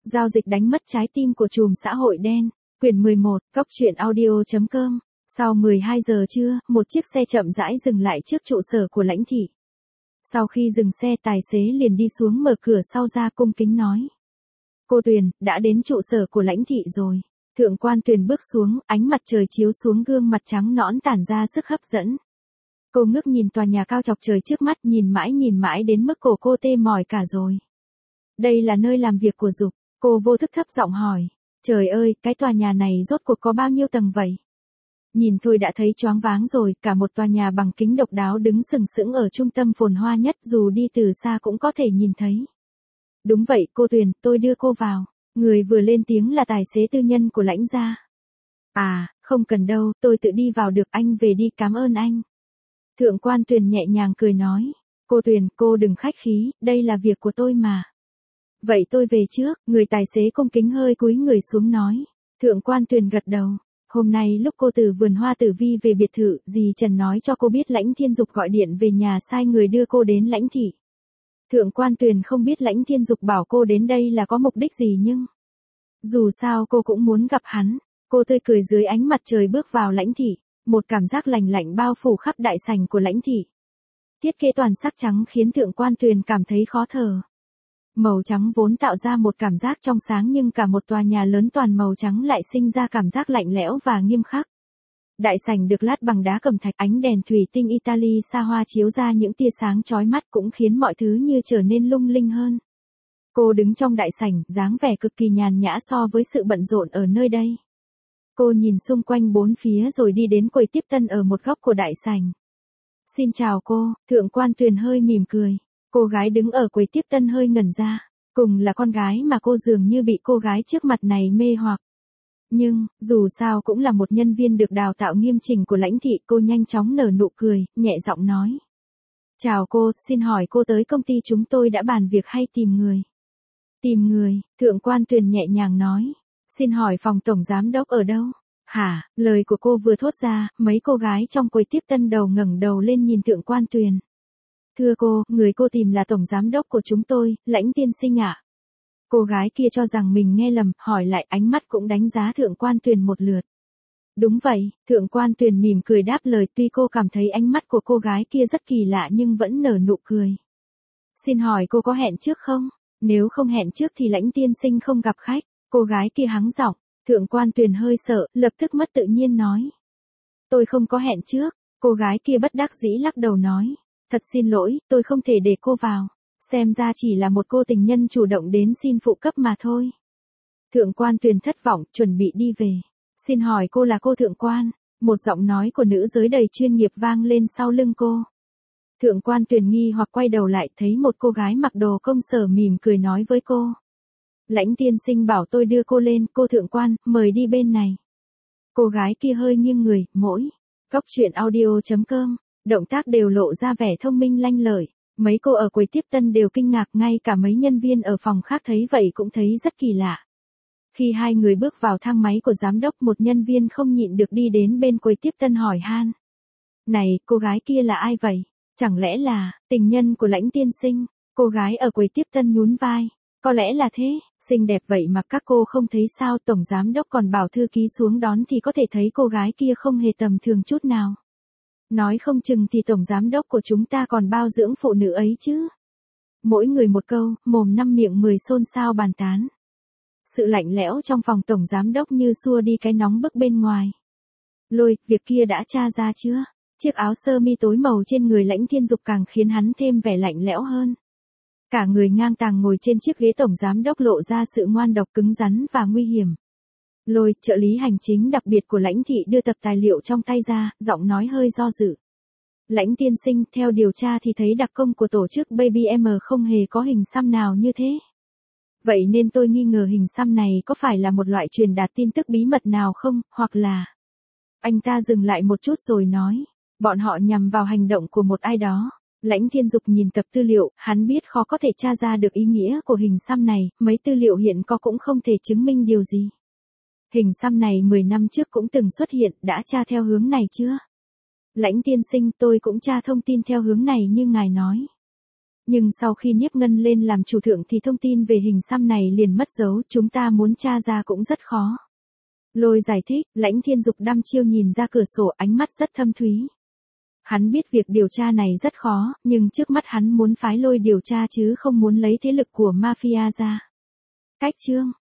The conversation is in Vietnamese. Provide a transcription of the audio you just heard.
Giao dịch đánh mất trái tim của trùm xã hội đen. Quyển 11, Cóc truyện audio.com. Sau 12 giờ trưa, một chiếc xe chậm rãi dừng lại trước trụ sở của Lãnh thị. Sau khi dừng xe, tài xế liền đi xuống mở cửa sau ra cung kính nói. Cô Tuyền, đã đến trụ sở của Lãnh thị rồi. Thượng quan Tuyền bước xuống, ánh mặt trời chiếu xuống gương mặt trắng nõn tản ra sức hấp dẫn. Cô ngước nhìn tòa nhà cao chọc trời trước mắt, nhìn mãi đến mức cổ cô tê mỏi cả rồi. Đây là nơi làm việc của Dục, cô vô thức thấp giọng hỏi. Trời ơi, cái tòa nhà này rốt cuộc có bao nhiêu tầng vậy? Nhìn thôi đã thấy choáng váng rồi, cả một tòa nhà bằng kính độc đáo đứng sừng sững ở trung tâm phồn hoa nhất, dù đi từ xa cũng có thể nhìn thấy. Đúng vậy, cô Tuyền, tôi đưa cô vào. Người vừa lên tiếng là tài xế tư nhân của Lãnh gia. À, không cần đâu, tôi tự đi vào được, anh về đi, cảm ơn anh. Thượng quan Tuyền nhẹ nhàng cười nói. Cô Tuyền, cô đừng khách khí, đây là việc của tôi mà. Vậy tôi về trước, người tài xế cung kính hơi cúi người xuống nói. Thượng quan Tuyền gật đầu. Hôm nay lúc cô từ vườn hoa Tử Vi về biệt thự, dì Trần nói cho cô biết Lãnh Thiên Dục gọi điện về nhà sai người đưa cô đến Lãnh thị. Thượng quan Tuyền không biết Lãnh Thiên Dục bảo cô đến đây là có mục đích gì, nhưng dù sao cô cũng muốn gặp hắn. Cô tươi cười dưới ánh mặt trời bước vào Lãnh thị, một cảm giác lành lạnh bao phủ khắp đại sảnh của Lãnh thị. Thiết kế toàn sắc trắng khiến Thượng quan Tuyền cảm thấy khó thở. Màu trắng vốn tạo ra một cảm giác trong sáng, nhưng cả một tòa nhà lớn toàn màu trắng lại sinh ra cảm giác lạnh lẽo và nghiêm khắc. Đại sảnh được lát bằng đá cẩm thạch, ánh đèn thủy tinh Italy xa hoa chiếu ra những tia sáng chói mắt, cũng khiến mọi thứ như trở nên lung linh hơn. Cô đứng trong đại sảnh, dáng vẻ cực kỳ nhàn nhã so với sự bận rộn ở nơi đây. Cô nhìn xung quanh bốn phía rồi đi đến quầy tiếp tân ở một góc của đại sảnh. Xin chào cô, Thượng quan Tuyền hơi mỉm cười. Cô gái đứng ở quầy tiếp tân hơi ngẩn ra. Cùng là con gái mà cô dường như bị cô gái trước mặt này mê hoặc. Nhưng, dù sao cũng là một nhân viên được đào tạo nghiêm chỉnh của Lãnh thị, cô nhanh chóng nở nụ cười, nhẹ giọng nói. Chào cô, xin hỏi cô tới công ty chúng tôi đã bàn việc hay tìm người? Tìm người, Thượng quan Tuyền nhẹ nhàng nói. Xin hỏi phòng tổng giám đốc ở đâu? Hả, lời của cô vừa thốt ra, mấy cô gái trong quầy tiếp tân đầu ngẩng đầu lên nhìn Thượng quan Tuyền. Thưa cô, người cô tìm là tổng giám đốc của chúng tôi, Lãnh tiên sinh ạ. Cô gái kia cho rằng mình nghe lầm, hỏi lại, ánh mắt cũng đánh giá Thượng quan Tuyền một lượt. Đúng vậy, Thượng quan Tuyền mỉm cười đáp lời, tuy cô cảm thấy ánh mắt của cô gái kia rất kỳ lạ nhưng vẫn nở nụ cười. Xin hỏi cô có hẹn trước không? Nếu không hẹn trước thì Lãnh tiên sinh không gặp khách. Cô gái kia hắng giọng. Thượng quan Tuyền hơi sợ, lập tức mất tự nhiên nói. Tôi không có hẹn trước. Cô gái kia bất đắc dĩ lắc đầu nói. Thật xin lỗi, tôi không thể để cô vào. Xem ra chỉ là một cô tình nhân chủ động đến xin phụ cấp mà thôi. Thượng quan Tuyền thất vọng, chuẩn bị đi về. Xin hỏi cô là cô Thượng quan? Một giọng nói của nữ giới đầy chuyên nghiệp vang lên sau lưng cô. Thượng quan Tuyền nghi hoặc quay đầu lại, thấy một cô gái mặc đồ công sở mỉm cười nói với cô. Lãnh tiên sinh bảo tôi đưa cô lên, cô Thượng quan, mời đi bên này. Cô gái kia hơi nghiêng người, mỗi. Cóc truyện audio.com. Động tác đều lộ ra vẻ thông minh lanh lợi. Mấy cô ở quầy tiếp tân đều kinh ngạc, ngay cả mấy nhân viên ở phòng khác thấy vậy cũng thấy rất kỳ lạ. Khi hai người bước vào thang máy của giám đốc, một nhân viên không nhịn được đi đến bên quầy tiếp tân hỏi han. Này, cô gái kia là ai vậy? Chẳng lẽ là tình nhân của Lãnh tiên sinh? Cô gái ở quầy tiếp tân nhún vai. Có lẽ là thế, xinh đẹp vậy mà các cô không thấy sao? Tổng giám đốc còn bảo thư ký xuống đón thì có thể thấy cô gái kia không hề tầm thường chút nào. Nói không chừng thì tổng giám đốc của chúng ta còn bao dưỡng phụ nữ ấy chứ. Mỗi người một câu, mồm năm miệng 10 xôn xao bàn tán. Sự lạnh lẽo trong phòng tổng giám đốc như xua đi cái nóng bức bên ngoài. Lôi, việc kia đã tra ra chưa? Chiếc áo sơ mi tối màu trên người Lãnh Thiên Dục càng khiến hắn thêm vẻ lạnh lẽo hơn. Cả người ngang tàng ngồi trên chiếc ghế tổng giám đốc lộ ra sự ngoan độc cứng rắn và nguy hiểm. Lôi, trợ lý hành chính đặc biệt của Lãnh thị đưa tập tài liệu trong tay ra, giọng nói hơi do dự. Lãnh tiên sinh, theo điều tra thì thấy đặc công của tổ chức Baby M không hề có hình xăm nào như thế. Vậy nên tôi nghi ngờ hình xăm này có phải là một loại truyền đạt tin tức bí mật nào không, hoặc là... Anh ta dừng lại một chút rồi nói. Bọn họ nhằm vào hành động của một ai đó. Lãnh Thiên Dục nhìn tập tư liệu, hắn biết khó có thể tra ra được ý nghĩa của hình xăm này, mấy tư liệu hiện có cũng không thể chứng minh điều gì. Hình xăm này 10 năm trước cũng từng xuất hiện, đã tra theo hướng này chưa? Lãnh tiên sinh, tôi cũng tra thông tin theo hướng này như ngài nói. Nhưng sau khi Niếp Ngân lên làm chủ thượng thì thông tin về hình xăm này liền mất dấu, chúng ta muốn tra ra cũng rất khó. Lôi giải thích, Lãnh Thiên Dục đăm chiêu nhìn ra cửa sổ, ánh mắt rất thâm thúy. Hắn biết việc điều tra này rất khó, nhưng trước mắt hắn muốn phái Lôi điều tra chứ không muốn lấy thế lực của mafia ra. Cách chương